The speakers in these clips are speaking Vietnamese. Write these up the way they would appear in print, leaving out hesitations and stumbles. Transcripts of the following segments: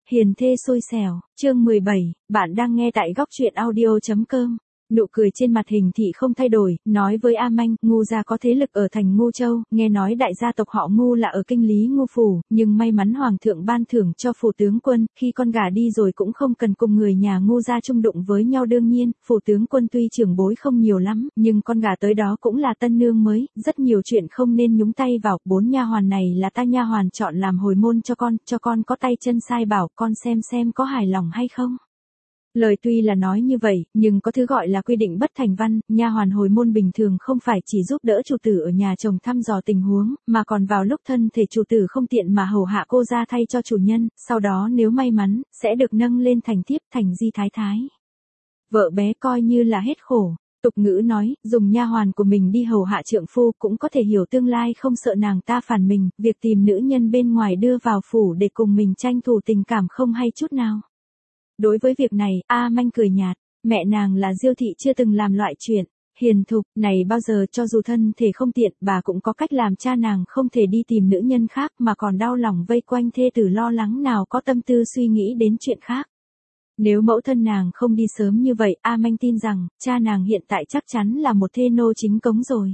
Hiền thê xui xẻo, chương 17, bạn đang nghe tại góc truyện audio.com. Nụ cười trên mặt Hình Thị không thay đổi, nói với A Manh, Ngu gia có thế lực ở thành Ngu Châu, nghe nói đại gia tộc họ Ngu là ở kinh lý Ngu phủ, nhưng may mắn hoàng thượng ban thưởng cho phủ tướng quân, khi con gả đi rồi cũng không cần cùng người nhà Ngu gia chung đụng với nhau. Đương nhiên, phủ tướng quân tuy trưởng bối không nhiều lắm, nhưng con gả tới đó cũng là tân nương mới, rất nhiều chuyện không nên nhúng tay vào. 4 nha hoàn này là ta nha hoàn chọn làm hồi môn cho con có tay chân sai bảo con xem có hài lòng hay không. Lời tuy là nói như vậy, nhưng có thứ gọi là quy định bất thành văn, nha hoàn hồi môn bình thường không phải chỉ giúp đỡ chủ tử ở nhà chồng thăm dò tình huống, mà còn vào lúc thân thể chủ tử không tiện mà hầu hạ cô ra thay cho chủ nhân, sau đó nếu may mắn, sẽ được nâng lên thành thiếp, thành di thái thái. Vợ bé coi như là hết khổ. Tục ngữ nói, dùng nha hoàn của mình đi hầu hạ trượng phu cũng có thể hiểu tương lai không sợ nàng ta phản mình, việc tìm nữ nhân bên ngoài đưa vào phủ để cùng mình tranh thủ tình cảm không hay chút nào. Đối với việc này, A Manh cười nhạt, mẹ nàng là Diêu thị chưa từng làm loại chuyện hiền thục này bao giờ, cho dù thân thể không tiện, bà cũng có cách làm cha nàng không thể đi tìm nữ nhân khác mà còn đau lòng vây quanh thê tử lo lắng nào có tâm tư suy nghĩ đến chuyện khác. Nếu mẫu thân nàng không đi sớm như vậy, A Manh tin rằng, cha nàng hiện tại chắc chắn là một thê nô chính cống rồi.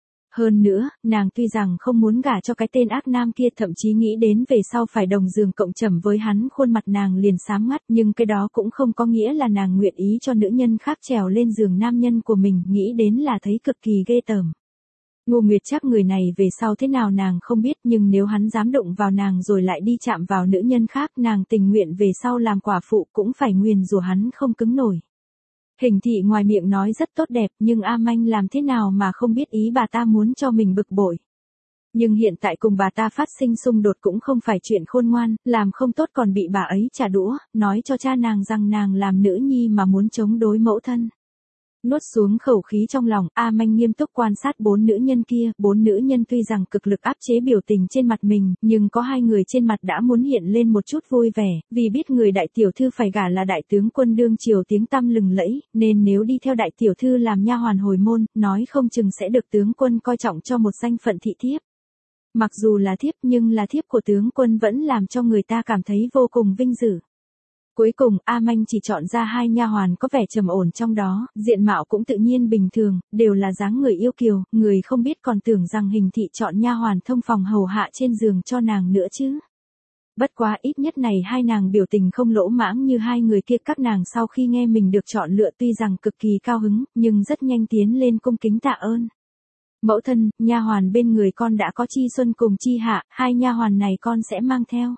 Hơn nữa, nàng tuy rằng không muốn gả cho cái tên ác nam kia, thậm chí nghĩ đến về sau phải đồng giường cộng trầm với hắn, khuôn mặt nàng liền xám ngắt, nhưng cái đó cũng không có nghĩa là nàng nguyện ý cho nữ nhân khác trèo lên giường nam nhân của mình, nghĩ đến là thấy cực kỳ ghê tởm. Ngô Nguyệt chắc người này về sau thế nào nàng không biết, nhưng nếu hắn dám đụng vào nàng rồi lại đi chạm vào nữ nhân khác, nàng tình nguyện về sau làm quả phụ cũng phải nguyền rủa hắn không cứng nổi. Hình Thị ngoài miệng nói rất tốt đẹp, nhưng A Manh làm thế nào mà không biết ý bà ta muốn cho mình bực bội. Nhưng hiện tại cùng bà ta phát sinh xung đột cũng không phải chuyện khôn ngoan, làm không tốt còn bị bà ấy trả đũa, nói cho cha nàng rằng nàng làm nữ nhi mà muốn chống đối mẫu thân. Nuốt xuống khẩu khí trong lòng, A Manh nghiêm túc quan sát 4 nữ nhân kia. 4 nữ nhân tuy rằng cực lực áp chế biểu tình trên mặt mình, nhưng có 2 người trên mặt đã muốn hiện lên một chút vui vẻ, vì biết người đại tiểu thư phải gả là đại tướng quân đương triều tiếng tăm lừng lẫy, nên nếu đi theo đại tiểu thư làm nha hoàn hồi môn, nói không chừng sẽ được tướng quân coi trọng cho một danh phận thị thiếp. Mặc dù là thiếp nhưng là thiếp của tướng quân vẫn làm cho người ta cảm thấy vô cùng vinh dự. Cuối cùng, A Manh chỉ chọn ra 2 nha hoàn có vẻ trầm ổn trong đó, diện mạo cũng tự nhiên bình thường, đều là dáng người yêu kiều, người không biết còn tưởng rằng Hình Thị chọn nha hoàn thông phòng hầu hạ trên giường cho nàng nữa chứ. Bất quá ít nhất này 2 nàng biểu tình không lỗ mãng như 2 người kia. Các nàng sau khi nghe mình được chọn lựa tuy rằng cực kỳ cao hứng, nhưng rất nhanh tiến lên cung kính tạ ơn. Mẫu thân, nha hoàn bên người con đã có Chi Xuân cùng Chi Hạ, 2 nha hoàn này con sẽ mang theo.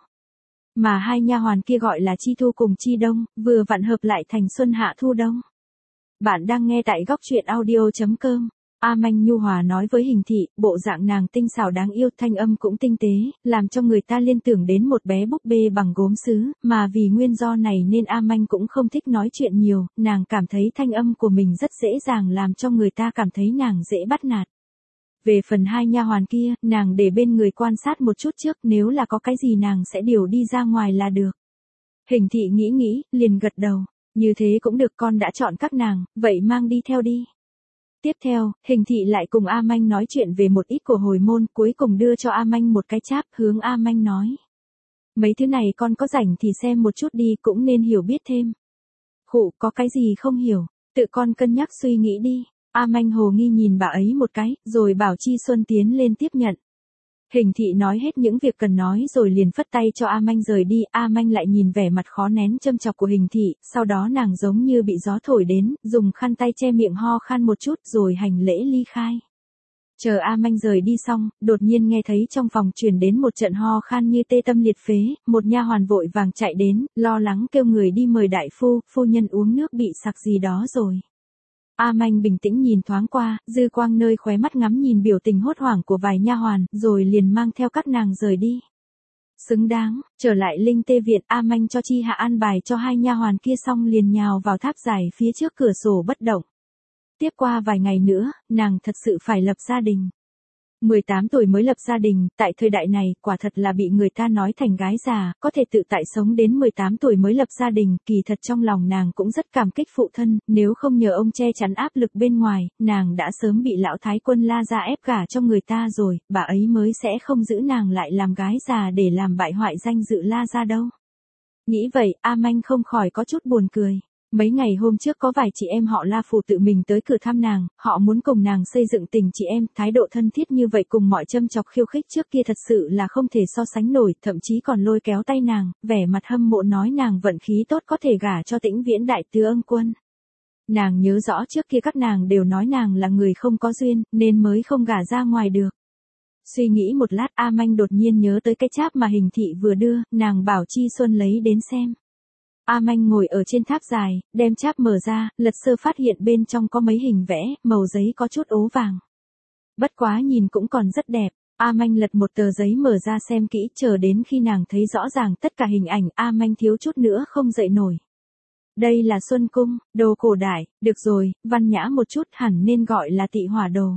Mà 2 nha hoàn kia gọi là Chi Thu cùng Chi Đông, vừa vặn hợp lại thành Xuân Hạ Thu Đông. Bạn đang nghe tại góc truyện audio.com. A Manh nhu hòa nói với Hình Thị, bộ dạng nàng tinh xảo đáng yêu, thanh âm cũng tinh tế, làm cho người ta liên tưởng đến một bé búp bê bằng gốm sứ, mà vì nguyên do này nên A Manh cũng không thích nói chuyện nhiều, nàng cảm thấy thanh âm của mình rất dễ dàng làm cho người ta cảm thấy nàng dễ bắt nạt. Về phần 2 nha hoàn kia, nàng để bên người quan sát một chút trước, nếu là có cái gì nàng sẽ điều đi ra ngoài là được. Hình Thị nghĩ, liền gật đầu, như thế cũng được, con đã chọn các nàng, vậy mang đi theo đi. Tiếp theo, Hình Thị lại cùng A Manh nói chuyện về một ít của hồi môn, cuối cùng đưa cho A Manh một cái cháp, hướng A Manh nói. Mấy thứ này con có rảnh thì xem một chút đi, cũng nên hiểu biết thêm. Khụ, có cái gì không hiểu, tự con cân nhắc suy nghĩ đi. A Manh hồ nghi nhìn bà ấy một cái, rồi bảo Chi Xuân tiến lên tiếp nhận. Hình Thị nói hết những việc cần nói rồi liền phất tay cho A Manh rời đi. A Manh lại nhìn vẻ mặt khó nén châm chọc của Hình Thị, sau đó nàng giống như bị gió thổi đến, dùng khăn tay che miệng ho khan một chút rồi hành lễ ly khai. Chờ A Manh rời đi xong, đột nhiên nghe thấy trong phòng truyền đến một trận ho khan như tê tâm liệt phế, một nha hoàn vội vàng chạy đến, lo lắng kêu người đi mời đại phu nhân uống nước bị sặc gì đó rồi. A Manh bình tĩnh nhìn thoáng qua, dư quang nơi khóe mắt ngắm nhìn biểu tình hốt hoảng của vài nha hoàn, rồi liền mang theo các nàng rời đi. Xứng đáng, trở lại Linh Tê Viện, A Manh cho Chi Hạ an bài cho 2 nha hoàn kia xong liền nhào vào tháp dài phía trước cửa sổ bất động. Tiếp qua vài ngày nữa, nàng thật sự phải lập gia đình. 18 tuổi mới lập gia đình, tại thời đại này, quả thật là bị người ta nói thành gái già, có thể tự tại sống đến 18 tuổi mới lập gia đình, kỳ thật trong lòng nàng cũng rất cảm kích phụ thân, nếu không nhờ ông che chắn áp lực bên ngoài, nàng đã sớm bị lão thái quân La gia ép gả cho người ta rồi, bà ấy mới sẽ không giữ nàng lại làm gái già để làm bại hoại danh dự La gia đâu. Nghĩ vậy, A Manh không khỏi có chút buồn cười. Mấy ngày hôm trước có vài chị em họ La Phù tự mình tới cửa thăm nàng, họ muốn cùng nàng xây dựng tình chị em, thái độ thân thiết như vậy cùng mọi châm chọc khiêu khích trước kia thật sự là không thể so sánh nổi, thậm chí còn lôi kéo tay nàng, vẻ mặt hâm mộ nói nàng vận khí tốt có thể gả cho Tĩnh Viễn đại tướng quân. Nàng nhớ rõ trước kia các nàng đều nói nàng là người không có duyên, nên mới không gả ra ngoài được. Suy nghĩ một lát, A Manh đột nhiên nhớ tới cái cháp mà Hình thị vừa đưa, nàng bảo Chi Xuân lấy đến xem. A Manh ngồi ở trên tháp dài, đem cháp mở ra, lật sơ phát hiện bên trong có mấy hình vẽ, màu giấy có chút ố vàng. Bất quá nhìn cũng còn rất đẹp. A Manh lật một tờ giấy mở ra xem kỹ, chờ đến khi nàng thấy rõ ràng tất cả hình ảnh, A Manh thiếu chút nữa không dậy nổi. Đây là Xuân Cung, đồ cổ đại, được rồi, văn nhã một chút hẳn nên gọi là Tị Hỏa đồ.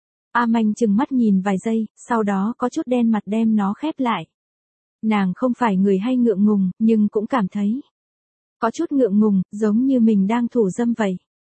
A Manh chừng mắt nhìn vài giây, sau đó có chút đen mặt đem nó khép lại. Nàng không phải người hay ngượng ngùng, nhưng cũng cảm thấy có chút ngượng ngùng, giống như mình đang thủ dâm vậy.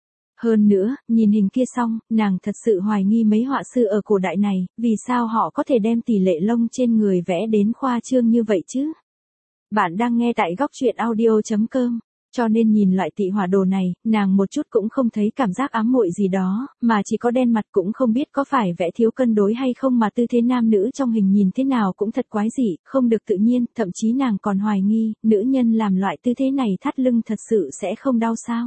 Hơn nữa, nhìn hình kia xong, nàng thật sự hoài nghi mấy họa sư ở cổ đại này, vì sao họ có thể đem tỷ lệ lông trên người vẽ đến khoa trương như vậy chứ? Bạn đang nghe tại góc truyện audio.com. Cho nên nhìn loại Tị Hỏa đồ này, nàng một chút cũng không thấy cảm giác ám muội gì đó, mà chỉ có đen mặt, cũng không biết có phải vẽ thiếu cân đối hay không mà tư thế nam nữ trong hình nhìn thế nào cũng thật quái dị, không được tự nhiên, thậm chí nàng còn hoài nghi, nữ nhân làm loại tư thế này thắt lưng thật sự sẽ không đau sao?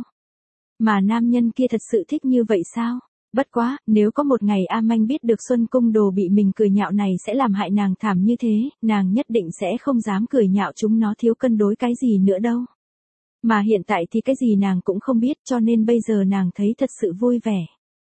Mà nam nhân kia thật sự thích như vậy sao? Bất quá, nếu có một ngày A Manh biết được Xuân Cung đồ bị mình cười nhạo này sẽ làm hại nàng thảm như thế, nàng nhất định sẽ không dám cười nhạo chúng nó thiếu cân đối cái gì nữa đâu. Mà hiện tại thì cái gì nàng cũng không biết, cho nên bây giờ nàng thấy thật sự vui vẻ.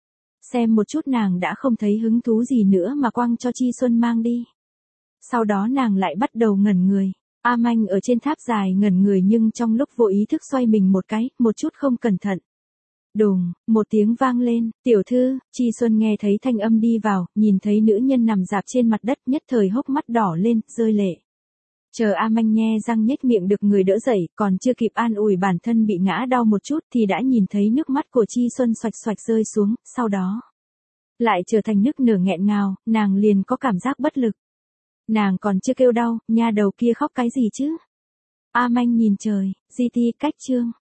Xem một chút nàng đã không thấy hứng thú gì nữa mà quăng cho Chi Xuân mang đi. Sau đó nàng lại bắt đầu ngẩn người. A Manh ở trên tháp dài ngẩn người nhưng trong lúc vô ý thức xoay mình một cái, một chút không cẩn thận. Đùng, một tiếng vang lên, tiểu thư, Chi Xuân nghe thấy thanh âm đi vào, nhìn thấy nữ nhân nằm rạp trên mặt đất, nhất thời hốc mắt đỏ lên, rơi lệ. Chờ A Manh nhe răng nhếch miệng được người đỡ dậy, còn chưa kịp an ủi bản thân bị ngã đau một chút thì đã nhìn thấy nước mắt của Chi Xuân xoạch xoạch rơi xuống, sau đó lại trở thành nước nở nghẹn ngào, nàng liền có cảm giác bất lực. Nàng còn chưa kêu đau, nha đầu kia khóc cái gì chứ? A Manh nhìn trời, GT cách chương.